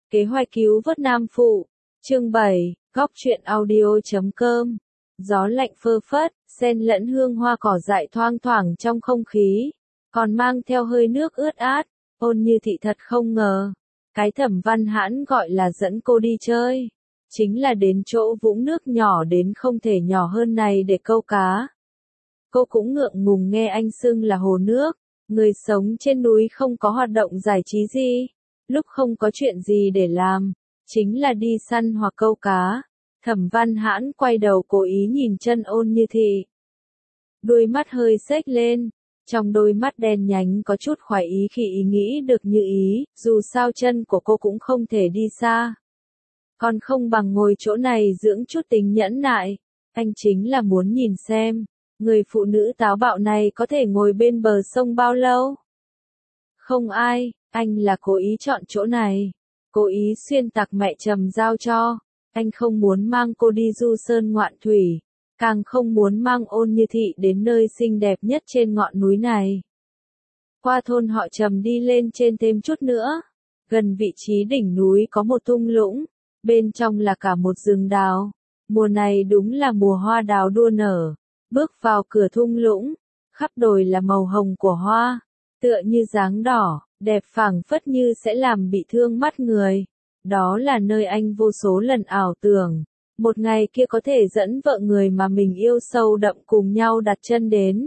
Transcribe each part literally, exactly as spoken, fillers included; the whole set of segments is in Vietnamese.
Kế hoạch cứu vớt Nam Phụ, chương bảy, góc truyện audio.com. Gió lạnh phơ phất, xen lẫn hương hoa cỏ dại thoang thoảng trong không khí, còn mang theo hơi nước ướt át. Ôn Như Thị thật không ngờ, cái Thẩm Văn Hãn gọi là dẫn cô đi chơi, chính là đến chỗ vũng nước nhỏ đến không thể nhỏ hơn này để câu cá. Cô cũng ngượng ngùng nghe anh xưng là hồ nước, người sống trên núi không có hoạt động giải trí gì, lúc không có chuyện gì để làm, chính là đi săn hoặc câu cá. Thẩm Văn Hãn quay đầu cố ý nhìn chân Ôn Như Thị. Đôi mắt hơi xếch lên, trong đôi mắt đen nhánh có chút khoái ý khi ý nghĩ được như ý, dù sao chân của cô cũng không thể đi xa. Còn không bằng ngồi chỗ này dưỡng chút tính nhẫn nại, anh chính là muốn nhìn xem, người phụ nữ táo bạo này có thể ngồi bên bờ sông bao lâu. Không ai, anh là cố ý chọn chỗ này, cố ý xuyên tạc mẹ Trầm giao cho. Anh không muốn mang cô đi du sơn ngoạn thủy, càng không muốn mang Ôn Như Thị đến nơi xinh đẹp nhất trên ngọn núi này. Qua thôn họ Trầm đi lên trên thêm chút nữa, gần vị trí đỉnh núi có một thung lũng, bên trong là cả một rừng đào. Mùa này đúng là mùa hoa đào đua nở. Bước vào cửa thung lũng, khắp đồi là màu hồng của hoa, tựa như dáng đỏ, đẹp phảng phất như sẽ làm bị thương mắt người. Đó là nơi anh vô số lần ảo tưởng, một ngày kia có thể dẫn vợ người mà mình yêu sâu đậm cùng nhau đặt chân đến.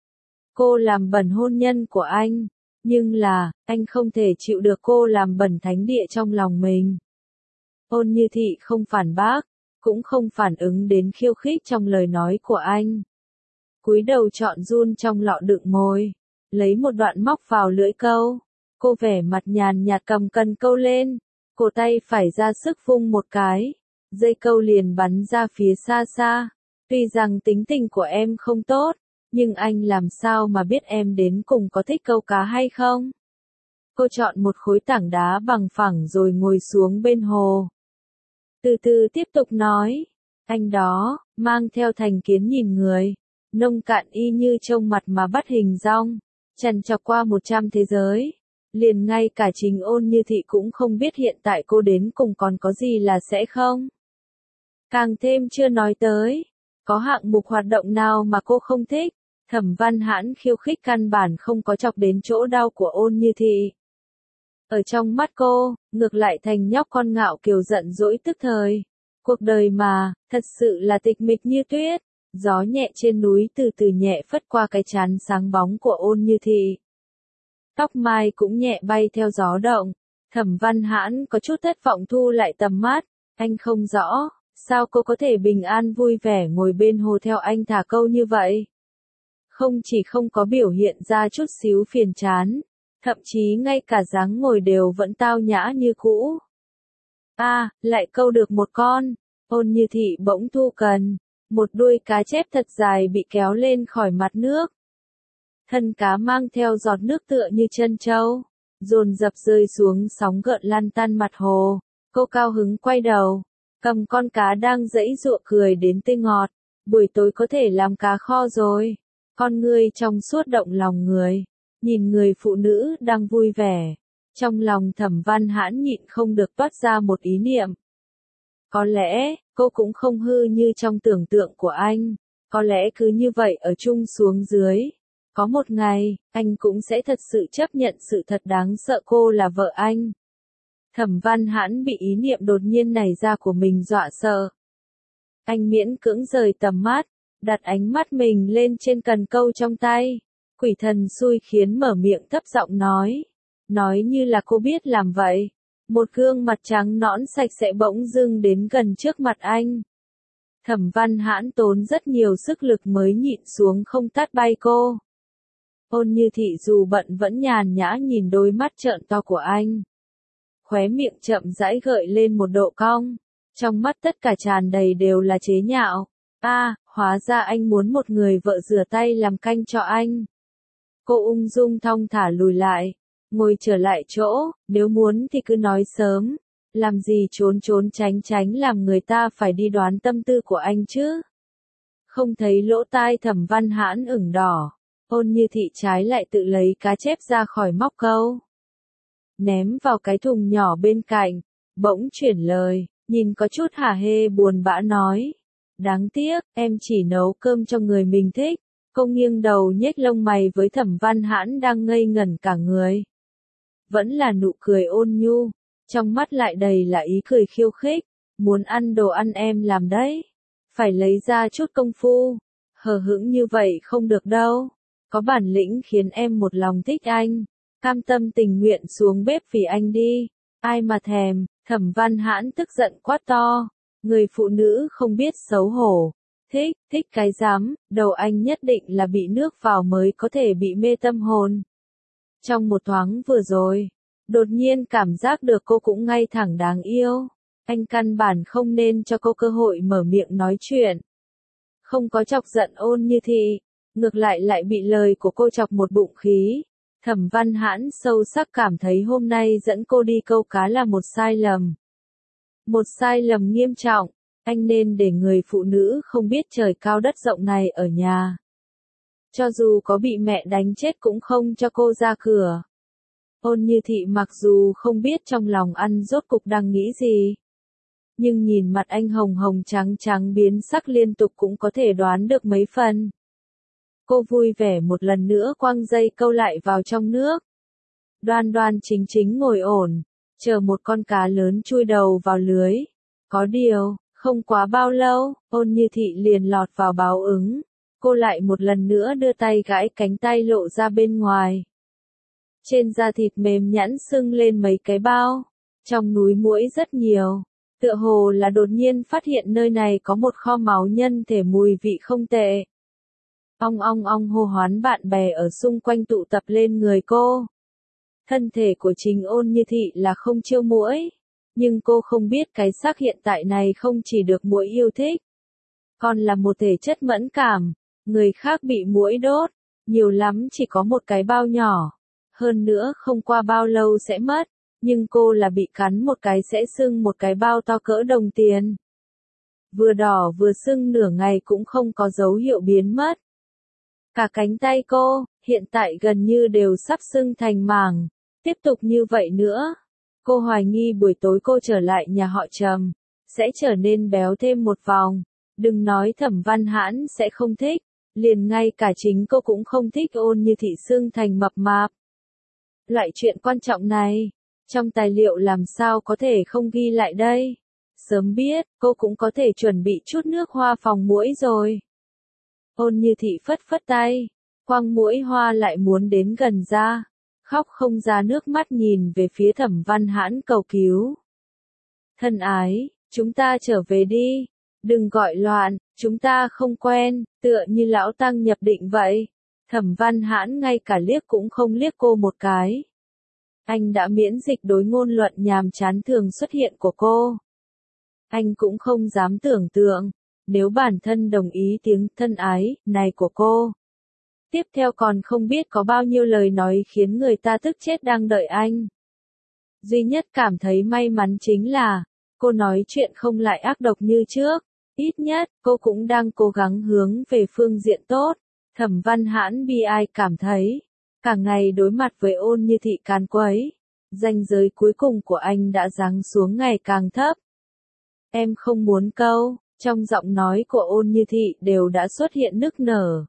Cô làm bẩn hôn nhân của anh, nhưng là, anh không thể chịu được cô làm bẩn thánh địa trong lòng mình. Ôn Như Thị không phản bác, cũng không phản ứng đến khiêu khích trong lời nói của anh. Cúi đầu chọn giun trong lọ đựng mồi, lấy một đoạn móc vào lưỡi câu. Cô vẻ mặt nhàn nhạt cầm cần câu lên, cổ tay phải ra sức vung một cái, dây câu liền bắn ra phía xa xa. Tuy rằng tính tình của em không tốt, nhưng anh làm sao mà biết em đến cùng có thích câu cá hay không? Cô chọn một khối tảng đá bằng phẳng rồi ngồi xuống bên hồ. Từ từ tiếp tục nói, anh đó, mang theo thành kiến nhìn người, nông cạn y như trông mặt mà bắt hình dong, trằn trọc qua một trăm thế giới. Liền ngay cả chính Ôn Như Thị cũng không biết hiện tại cô đến cùng còn có gì là sẽ không. Càng thêm chưa nói tới, có hạng mục hoạt động nào mà cô không thích. Thẩm Văn Hãn khiêu khích căn bản không có chọc đến chỗ đau của Ôn Như Thị. Ở trong mắt cô, ngược lại thành nhóc con ngạo kiều giận dỗi tức thời. Cuộc đời mà, thật sự là tịch mịch như tuyết. Gió nhẹ trên núi từ từ nhẹ phất qua cái trán sáng bóng của Ôn Như Thị. Tóc mai cũng nhẹ bay theo gió động. Thẩm Văn Hãn có chút thất vọng thu lại tầm mắt. Anh không rõ, sao cô có thể bình an vui vẻ ngồi bên hồ theo anh thả câu như vậy. Không chỉ không có biểu hiện ra chút xíu phiền chán, thậm chí ngay cả dáng ngồi đều vẫn tao nhã như cũ. A, à, lại câu được một con. Ôn Như Thị bỗng thu cần, một đuôi cá chép thật dài bị kéo lên khỏi mặt nước. Thân cá mang theo giọt nước tựa như chân trâu, dồn dập rơi xuống sóng gợn lăn tăn mặt hồ. Cô cao hứng quay đầu, cầm con cá đang giãy giụa cười đến tê ngọt. Buổi tối có thể làm cá kho rồi. Con ngươi trong suốt động lòng người, nhìn người phụ nữ đang vui vẻ. Trong lòng Thẩm Văn Hãn nhịn không được toát ra một ý niệm. Có lẽ, cô cũng không hư như trong tưởng tượng của anh. Có lẽ cứ như vậy ở chung xuống dưới. Có một ngày, anh cũng sẽ thật sự chấp nhận sự thật đáng sợ cô là vợ anh. Thẩm Văn Hãn bị ý niệm đột nhiên nảy ra của mình dọa sợ. Anh miễn cưỡng rời tầm mắt, đặt ánh mắt mình lên trên cần câu trong tay. Quỷ thần xui khiến mở miệng thấp giọng nói. Nói như là cô biết làm vậy. Một gương mặt trắng nõn sạch sẽ bỗng dưng đến gần trước mặt anh. Thẩm Văn Hãn tốn rất nhiều sức lực mới nhịn xuống không tát bay cô. Ôn Như Thị dù bận vẫn nhàn nhã nhìn đôi mắt trợn to của anh. Khóe miệng chậm rãi gợi lên một độ cong. Trong mắt tất cả tràn đầy đều là chế nhạo. A, à, hóa ra anh muốn một người vợ rửa tay làm canh cho anh. Cô ung dung thong thả lùi lại, ngồi trở lại chỗ, nếu muốn thì cứ nói sớm, làm gì trốn trốn tránh tránh làm người ta phải đi đoán tâm tư của anh chứ. Không thấy lỗ tai Thẩm Văn Hãn ửng đỏ, Ôn Như Thị trái lại tự lấy cá chép ra khỏi móc câu. Ném vào cái thùng nhỏ bên cạnh, Bỗng chuyển lời, nhìn có chút hả hê buồn bã nói. Đáng tiếc, em chỉ nấu cơm cho người mình thích. Cô nghiêng đầu nhếch lông mày với Thẩm Văn Hãn đang ngây ngẩn cả người. Vẫn là nụ cười ôn nhu, trong mắt lại đầy là ý cười khiêu khích. Muốn ăn đồ ăn em làm đấy. Phải lấy ra chút công phu. Hờ hững như vậy không được đâu. Có bản lĩnh khiến em một lòng thích anh. Cam tâm tình nguyện xuống bếp vì anh đi. Ai mà thèm, Thẩm Văn Hãn tức giận quát to. Người phụ nữ không biết xấu hổ. Thích, thích cái dám, đầu anh nhất định là bị nước vào mới có thể bị mê tâm hồn. Trong một thoáng vừa rồi, đột nhiên cảm giác được cô cũng ngay thẳng đáng yêu. Anh căn bản không nên cho cô cơ hội mở miệng nói chuyện. Không có chọc giận Ôn Như Thị, ngược lại lại bị lời của cô chọc một bụng khí. Thẩm Văn Hãn sâu sắc cảm thấy hôm nay dẫn cô đi câu cá là một sai lầm. Một sai lầm nghiêm trọng, anh nên để người phụ nữ không biết trời cao đất rộng này ở nhà. Cho dù có bị mẹ đánh chết cũng không cho cô ra cửa. Ôn Như Thị mặc dù không biết trong lòng anh rốt cục đang nghĩ gì. Nhưng nhìn mặt anh hồng hồng trắng trắng biến sắc liên tục cũng có thể đoán được mấy phần. Cô vui vẻ một lần nữa quăng dây câu lại vào trong nước. Đoan đoan chính chính ngồi ổn, chờ một con cá lớn chui đầu vào lưới. Có điều, không quá bao lâu, Ôn Như Thị liền lọt vào báo ứng. Cô lại một lần nữa đưa tay gãi cánh tay lộ ra bên ngoài. Trên da thịt mềm nhẵn sưng lên mấy cái bao. Trong núi muỗi rất nhiều. Tựa hồ là đột nhiên phát hiện nơi này có một kho máu nhân thể mùi vị không tệ. Ong ong ong hô hoán bạn bè ở xung quanh tụ tập lên người cô. Thân thể của chính Ôn Như Thị là không chiêu muỗi. Nhưng cô không biết cái xác hiện tại này không chỉ được muỗi yêu thích. Còn là một thể chất mẫn cảm. Người khác bị muỗi đốt. Nhiều lắm chỉ có một cái bao nhỏ. Hơn nữa không qua bao lâu sẽ mất. Nhưng cô là bị cắn một cái sẽ sưng một cái bao to cỡ đồng tiền. Vừa đỏ vừa sưng nửa ngày cũng không có dấu hiệu biến mất. Cả cánh tay cô, hiện tại gần như đều sắp sưng thành mảng. Tiếp tục như vậy nữa, cô hoài nghi buổi tối cô trở lại nhà họ Trầm, sẽ trở nên béo thêm một vòng. Đừng nói Thẩm Văn Hãn sẽ không thích, liền ngay cả chính cô cũng không thích Ôn Như Thị sưng thành mập mạp. Loại chuyện quan trọng này, trong tài liệu làm sao có thể không ghi lại đây? Sớm biết, cô cũng có thể chuẩn bị chút nước hoa phòng muỗi rồi. Ôn Như Thị phất phất tay, quăng muỗi hoa lại muốn đến gần ra, khóc không ra nước mắt nhìn về phía Thẩm Văn Hãn cầu cứu. Thân ái, chúng ta trở về đi, đừng gọi loạn, chúng ta không quen, tựa như lão tăng nhập định vậy. Thẩm Văn Hãn ngay cả liếc cũng không liếc cô một cái. Anh đã miễn dịch đối ngôn luận nhàm chán thường xuất hiện của cô. Anh cũng không dám tưởng tượng, nếu bản thân đồng ý tiếng thân ái này của cô. Tiếp theo còn không biết có bao nhiêu lời nói khiến người ta tức chết đang đợi anh. Duy nhất cảm thấy may mắn chính là, cô nói chuyện không lại ác độc như trước. Ít nhất, cô cũng đang cố gắng hướng về phương diện tốt. Thẩm Văn Hãn bi ai cảm thấy, cả ngày đối mặt với Ôn Như Thị càn quấy, ranh giới cuối cùng của anh đã giáng xuống ngày càng thấp. Em không muốn câu, trong giọng nói của Ôn Như Thị đều đã xuất hiện nức nở.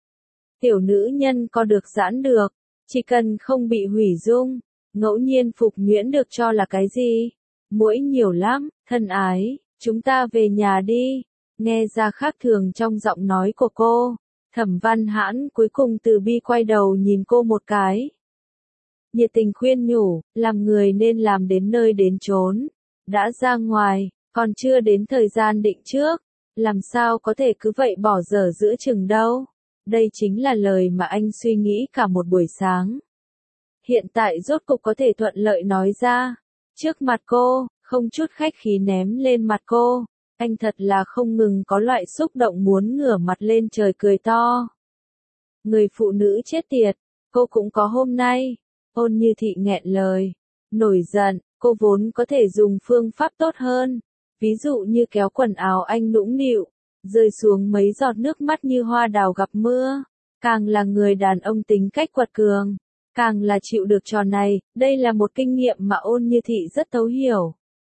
Tiểu nữ nhân có được giãn được, chỉ cần không bị hủy dung, ngẫu nhiên phục nhuyễn được cho là cái gì? Muỗi nhiều lắm, thân ái, chúng ta về nhà đi. Nghe ra khác thường trong giọng nói của cô, Thẩm Văn Hãn cuối cùng từ bi quay đầu nhìn cô một cái. Nhiệt tình khuyên nhủ, làm người nên làm đến nơi đến chốn. Đã ra ngoài, còn chưa đến thời gian định trước, làm sao có thể cứ vậy bỏ dở giữa chừng đâu. Đây chính là lời mà anh suy nghĩ cả một buổi sáng. Hiện tại rốt cục có thể thuận lợi nói ra. Trước mặt cô, không chút khách khí ném lên mặt cô. Anh thật là không ngừng có loại xúc động muốn ngửa mặt lên trời cười to. Người phụ nữ chết tiệt, cô cũng có hôm nay. Ôn Như Thị nghẹn lời. Nổi giận, cô vốn có thể dùng phương pháp tốt hơn. Ví dụ như kéo quần áo anh nũng nịu, rơi xuống mấy giọt nước mắt như hoa đào gặp mưa. Càng là người đàn ông tính cách quật cường, càng là chịu được trò này. Đây là một kinh nghiệm mà Ôn Như Thị rất thấu hiểu.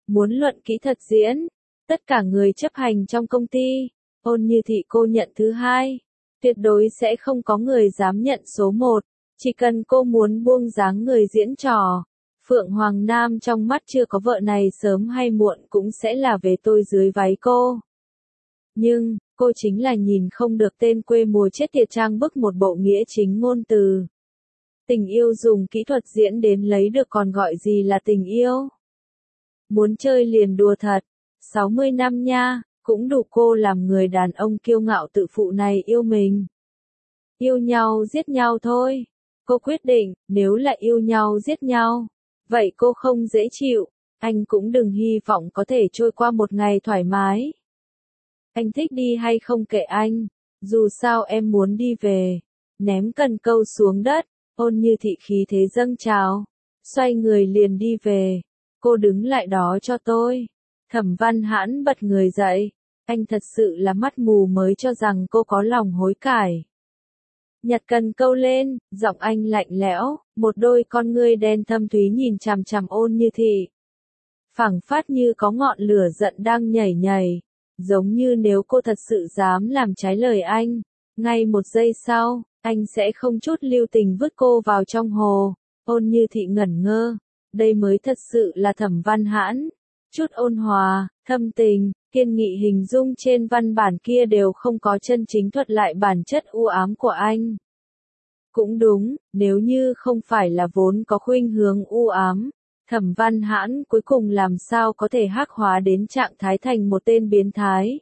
muốn luận kỹ thuật diễn. Tất cả người chấp hành trong công ty, Ôn Như Thị cô nhận thứ hai. Tuyệt đối sẽ không có người dám nhận số một. Chỉ cần cô muốn buông dáng người diễn trò, Phượng Hoàng Nam trong mắt chưa có vợ này sớm hay muộn cũng sẽ là về tôi dưới váy cô. Nhưng, cô chính là nhìn không được tên quê mùa chết tiệt trang bức một bộ nghĩa chính ngôn từ. Tình yêu dùng kỹ thuật diễn đến lấy được còn gọi gì là tình yêu. Muốn chơi liền đùa thật, sáu mươi năm nha, cũng đủ cô làm người đàn ông kiêu ngạo tự phụ này yêu mình. Yêu nhau giết nhau thôi. Cô quyết định, nếu là yêu nhau giết nhau, vậy cô không dễ chịu, anh cũng đừng hy vọng có thể trôi qua một ngày thoải mái. Anh thích đi hay không kệ anh, dù sao em muốn đi về. Ném cần câu xuống đất, Ôn Như Thị khí thế dâng trào, xoay người liền đi về. Cô đứng lại đó cho tôi. Thẩm Văn Hãn bật người dậy, anh thật sự là mắt mù mới cho rằng cô có lòng hối cải. Nhặt cần câu lên, giọng anh lạnh lẽo, một đôi con ngươi đen thâm thúy nhìn chằm chằm Ôn Như Thị. Phảng phất như có ngọn lửa giận đang nhảy nhảy, giống như nếu cô thật sự dám làm trái lời anh, ngay một giây sau, anh sẽ không chút lưu tình vứt cô vào trong hồ. Ôn Như Thị ngẩn ngơ, đây mới thật sự là Thẩm Văn Hãn. Chút ôn hòa, thâm tình, kiên nghị hình dung trên văn bản kia đều không có chân chính thuật lại bản chất u ám của anh. Cũng đúng, nếu như không phải là vốn có khuynh hướng u ám, Thẩm Văn Hãn cuối cùng làm sao có thể hắc hóa đến trạng thái thành một tên biến thái.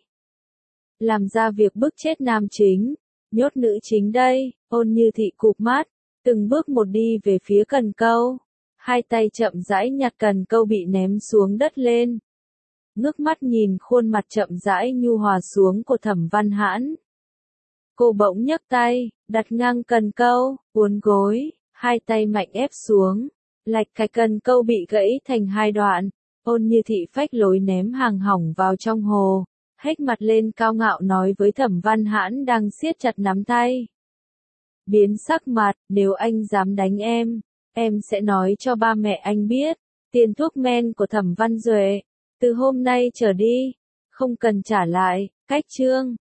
Làm ra việc bức chết nam chính, nhốt nữ chính đây. Ôn Như Thị cụp mắt, từng bước một đi về phía cần câu. Hai tay chậm rãi nhặt cần câu bị ném xuống đất lên. Ngước mắt nhìn khuôn mặt chậm rãi nhu hòa xuống của Thẩm Văn Hãn. Cô bỗng nhấc tay, đặt ngang cần câu, uốn gối, hai tay mạnh ép xuống. Lạch cái cần câu bị gãy thành hai đoạn. Ôn Như Thị phách lối ném hàng hỏng vào trong hồ. Hếch mặt lên cao ngạo nói với Thẩm Văn Hãn đang siết chặt nắm tay. Biến sắc mặt, nếu anh dám đánh em, em sẽ nói cho ba mẹ anh biết. Tiền thuốc men của Thẩm Văn Duệ, từ hôm nay trở đi, không cần trả lại. Cách chương